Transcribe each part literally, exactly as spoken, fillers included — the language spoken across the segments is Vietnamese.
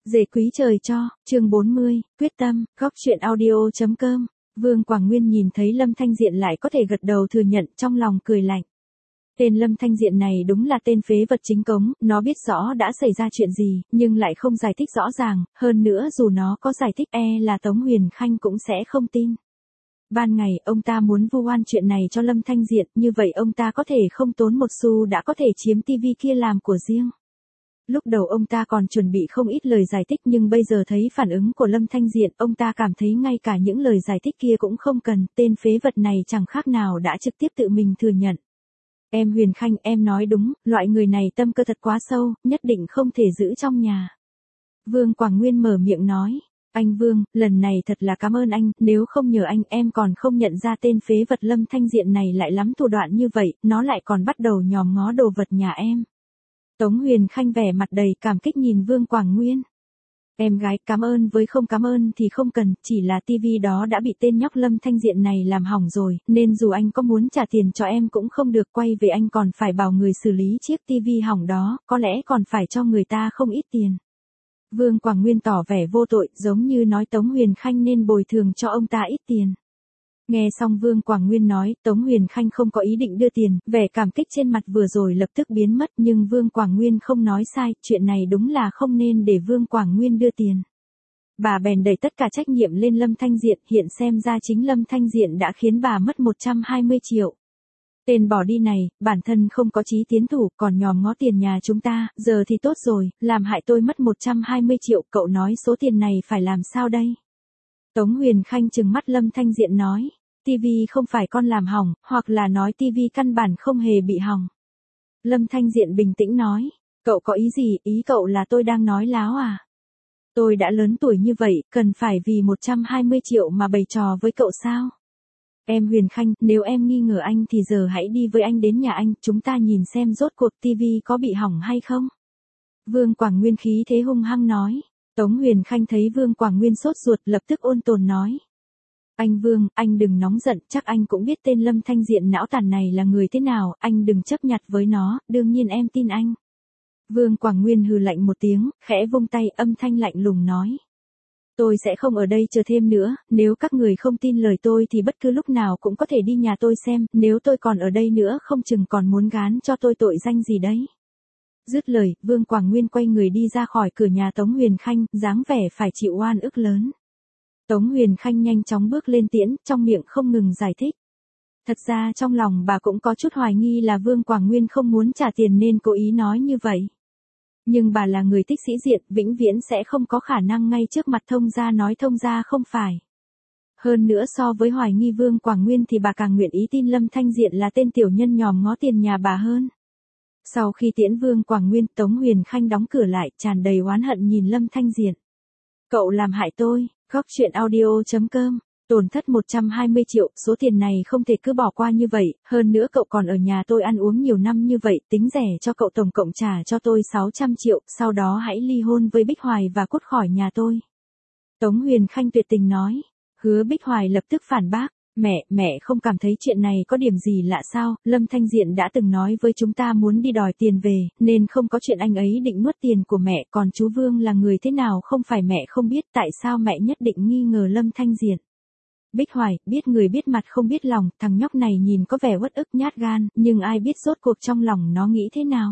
Dề quý trời cho, chương bốn mươi, quyết tâm, góc chuyện audio chấm com. Vương Quảng Nguyên nhìn thấy Lâm Thanh Diện lại có thể gật đầu thừa nhận, trong lòng cười lạnh. Tên Lâm Thanh Diện này đúng là tên phế vật chính cống, nó biết rõ đã xảy ra chuyện gì, nhưng lại không giải thích rõ ràng, hơn nữa dù nó có giải thích e là Tống Huyền Khanh cũng sẽ không tin. Ban ngày, ông ta muốn vu oan chuyện này cho Lâm Thanh Diện, như vậy ông ta có thể không tốn một xu đã có thể chiếm tivi kia làm của riêng. Lúc đầu ông ta còn chuẩn bị không ít lời giải thích nhưng bây giờ thấy phản ứng của Lâm Thanh Diện, ông ta cảm thấy ngay cả những lời giải thích kia cũng không cần, tên phế vật này chẳng khác nào đã trực tiếp tự mình thừa nhận. Em Huyền Khanh, em nói đúng, loại người này tâm cơ thật quá sâu, nhất định không thể giữ trong nhà. Vương Quảng Nguyên mở miệng nói, anh Vương, lần này thật là cảm ơn anh, nếu không nhờ anh em còn không nhận ra tên phế vật Lâm Thanh Diện này lại lắm thủ đoạn như vậy, nó lại còn bắt đầu nhòm ngó đồ vật nhà em. Tống Huyền Khanh vẻ mặt đầy cảm kích nhìn Vương Quảng Nguyên. Em gái, cảm ơn với không cảm ơn thì không cần, chỉ là tivi đó đã bị tên nhóc Lâm Thanh Diện này làm hỏng rồi, nên dù anh có muốn trả tiền cho em cũng không được, quay về anh còn phải bảo người xử lý chiếc tivi hỏng đó, có lẽ còn phải cho người ta không ít tiền. Vương Quảng Nguyên tỏ vẻ vô tội, giống như nói Tống Huyền Khanh nên bồi thường cho ông ta ít tiền. Nghe xong Vương Quảng Nguyên nói, Tống Huyền Khanh không có ý định đưa tiền, vẻ cảm kích trên mặt vừa rồi lập tức biến mất, nhưng Vương Quảng Nguyên không nói sai, chuyện này đúng là không nên để Vương Quảng Nguyên đưa tiền. Bà bèn đẩy tất cả trách nhiệm lên Lâm Thanh Diện, hiện xem ra chính Lâm Thanh Diện đã khiến bà mất một trăm hai mươi triệu. Tên bỏ đi này, bản thân không có chí tiến thủ, còn nhòm ngó tiền nhà chúng ta, giờ thì tốt rồi, làm hại tôi mất một trăm hai mươi triệu, cậu nói số tiền này phải làm sao đây? Tống Huyền Khanh trừng mắt Lâm Thanh Diện nói, tivi không phải con làm hỏng, hoặc là nói tivi căn bản không hề bị hỏng. Lâm Thanh Diện bình tĩnh nói, cậu có ý gì, ý cậu là tôi đang nói láo à? Tôi đã lớn tuổi như vậy, cần phải vì một trăm hai mươi triệu mà bày trò với cậu sao? Em Huyền Khanh, nếu em nghi ngờ anh thì giờ hãy đi với anh đến nhà anh, chúng ta nhìn xem rốt cuộc tivi có bị hỏng hay không? Vương Quảng Nguyên khí thế hung hăng nói. Tống Huyền Khanh thấy Vương Quảng Nguyên sốt ruột lập tức ôn tồn nói. Anh Vương, anh đừng nóng giận, chắc anh cũng biết tên Lâm Thanh Diện não tàn này là người thế nào, anh đừng chấp nhặt với nó, đương nhiên em tin anh. Vương Quảng Nguyên hừ lạnh một tiếng, khẽ vung tay, âm thanh lạnh lùng nói. Tôi sẽ không ở đây chờ thêm nữa, nếu các người không tin lời tôi thì bất cứ lúc nào cũng có thể đi nhà tôi xem, nếu tôi còn ở đây nữa không chừng còn muốn gán cho tôi tội danh gì đấy. Dứt lời, Vương Quảng Nguyên quay người đi ra khỏi cửa nhà Tống Huyền Khanh, dáng vẻ phải chịu oan ức lớn. Tống Huyền Khanh nhanh chóng bước lên tiễn, trong miệng không ngừng giải thích. Thật ra trong lòng bà cũng có chút hoài nghi là Vương Quảng Nguyên không muốn trả tiền nên cố ý nói như vậy. Nhưng bà là người thích sĩ diện, vĩnh viễn sẽ không có khả năng ngay trước mặt thông gia nói thông gia không phải. Hơn nữa so với hoài nghi Vương Quảng Nguyên thì bà càng nguyện ý tin Lâm Thanh Diện là tên tiểu nhân nhòm ngó tiền nhà bà hơn. Sau khi tiễn Vương Quảng Nguyên, Tống Huyền Khanh đóng cửa lại, tràn đầy oán hận nhìn Lâm Thanh Diện. Cậu làm hại tôi, góc chuyện audio chấm com, tổn thất một trăm hai mươi triệu, số tiền này không thể cứ bỏ qua như vậy, hơn nữa cậu còn ở nhà tôi ăn uống nhiều năm như vậy, tính rẻ cho cậu tổng cộng trả cho tôi sáu trăm triệu, sau đó hãy ly hôn với Bích Hoài và cút khỏi nhà tôi. Tống Huyền Khanh tuyệt tình nói. Hứa Bích Hoài lập tức phản bác. Mẹ, mẹ không cảm thấy chuyện này có điểm gì lạ sao, Lâm Thanh Diện đã từng nói với chúng ta muốn đi đòi tiền về, nên không có chuyện anh ấy định nuốt tiền của mẹ, còn chú Vương là người thế nào không phải mẹ không biết, tại sao mẹ nhất định nghi ngờ Lâm Thanh Diện. Bích Hoài, biết người biết mặt không biết lòng, thằng nhóc này nhìn có vẻ uất ức nhát gan, nhưng ai biết rốt cuộc trong lòng nó nghĩ thế nào.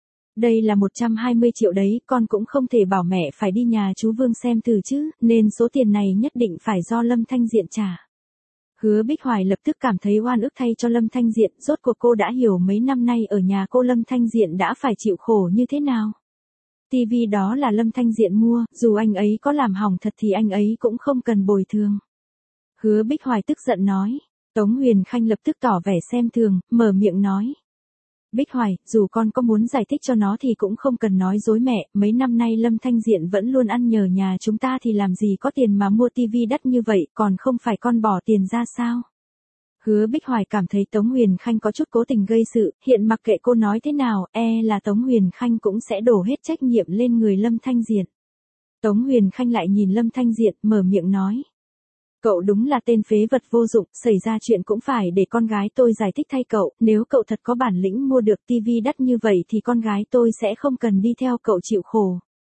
Đây là một trăm hai mươi triệu đấy, con cũng không thể bảo mẹ phải đi nhà chú Vương xem thử chứ, nên số tiền này nhất định phải do Lâm Thanh Diện trả. Hứa Bích Hoài lập tức cảm thấy oan ức thay cho Lâm Thanh Diện, rốt cuộc cô đã hiểu mấy năm nay ở nhà cô Lâm Thanh Diện đã phải chịu khổ như thế nào. Tivi đó là Lâm Thanh Diện mua, dù anh ấy có làm hỏng thật thì anh ấy cũng không cần bồi thường. Hứa Bích Hoài tức giận nói. Tống Huyền Khanh lập tức tỏ vẻ xem thường, mở miệng nói. Bích Hoài, dù con có muốn giải thích cho nó thì cũng không cần nói dối mẹ, mấy năm nay Lâm Thanh Diện vẫn luôn ăn nhờ nhà chúng ta thì làm gì có tiền mà mua tivi đắt như vậy, còn không phải con bỏ tiền ra sao? Hứa Bích Hoài cảm thấy Tống Huyền Khanh có chút cố tình gây sự, hiện mặc kệ cô nói thế nào, e là Tống Huyền Khanh cũng sẽ đổ hết trách nhiệm lên người Lâm Thanh Diện. Tống Huyền Khanh lại nhìn Lâm Thanh Diện, mở miệng nói. Cậu đúng là tên phế vật vô dụng, xảy ra chuyện cũng phải để con gái tôi giải thích thay cậu, nếu cậu thật có bản lĩnh mua được tivi đắt như vậy thì con gái tôi sẽ không cần đi theo cậu chịu khổ.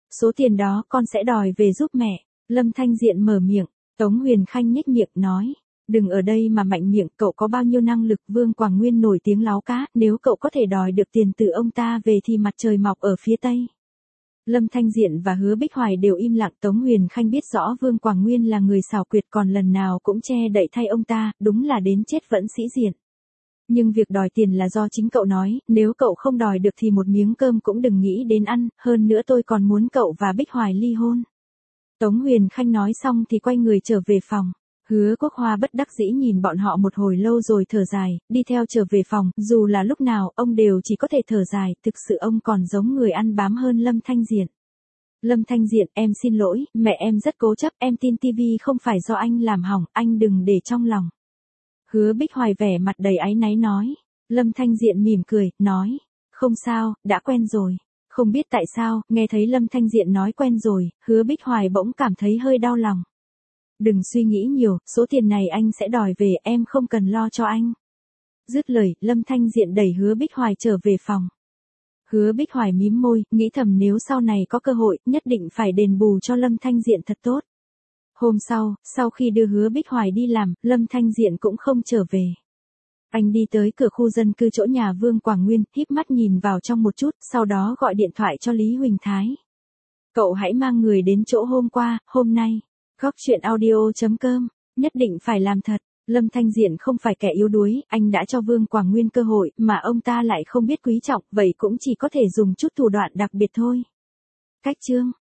Số tiền đó con sẽ đòi về giúp mẹ. Lâm Thanh Diện mở miệng, Tống Huyền Khanh nhếch miệng nói. Đừng ở đây mà mạnh miệng, cậu có bao nhiêu năng lực, Vương Quảng Nguyên nổi tiếng láo cá, nếu cậu có thể đòi được tiền từ ông ta về thì mặt trời mọc ở phía Tây. Lâm Thanh Diện và Hứa Bích Hoài đều im lặng, Tống Huyền Khanh biết rõ Vương Quảng Nguyên là người xảo quyệt còn lần nào cũng che đậy thay ông ta, đúng là đến chết vẫn sĩ diện. Nhưng việc đòi tiền là do chính cậu nói, nếu cậu không đòi được thì một miếng cơm cũng đừng nghĩ đến ăn, hơn nữa tôi còn muốn cậu và Bích Hoài ly hôn. Tống Huyền Khanh nói xong thì quay người trở về phòng. Hứa Quốc Hoa bất đắc dĩ nhìn bọn họ một hồi lâu rồi thở dài, đi theo trở về phòng, dù là lúc nào ông đều chỉ có thể thở dài, thực sự ông còn giống người ăn bám hơn Lâm Thanh Diện. Lâm Thanh Diện, em xin lỗi, mẹ em rất cố chấp, em tin tivi không phải do anh làm hỏng, anh đừng để trong lòng. Hứa Bích Hoài vẻ mặt đầy áy náy nói. Lâm Thanh Diện mỉm cười, nói, không sao, đã quen rồi. Không biết tại sao, nghe thấy Lâm Thanh Diện nói quen rồi, Hứa Bích Hoài bỗng cảm thấy hơi đau lòng. Đừng suy nghĩ nhiều, số tiền này anh sẽ đòi về, em không cần lo cho anh. Dứt lời, Lâm Thanh Diện đẩy Hứa Bích Hoài trở về phòng. Hứa Bích Hoài mím môi, nghĩ thầm nếu sau này có cơ hội, nhất định phải đền bù cho Lâm Thanh Diện thật tốt. Hôm sau, sau khi đưa Hứa Bích Hoài đi làm, Lâm Thanh Diện cũng không trở về. Anh đi tới cửa khu dân cư chỗ nhà Vương Quảng Nguyên, híp mắt nhìn vào trong một chút, sau đó gọi điện thoại cho Lý Huỳnh Thái. Cậu hãy mang người đến chỗ hôm qua, hôm nay. Góc chuyện audio chấm com, nhất định phải làm thật. Lâm Thanh Diện không phải kẻ yếu đuối, anh đã cho Vương Quảng Nguyên cơ hội, mà ông ta lại không biết quý trọng, vậy cũng chỉ có thể dùng chút thủ đoạn đặc biệt thôi. Cách chương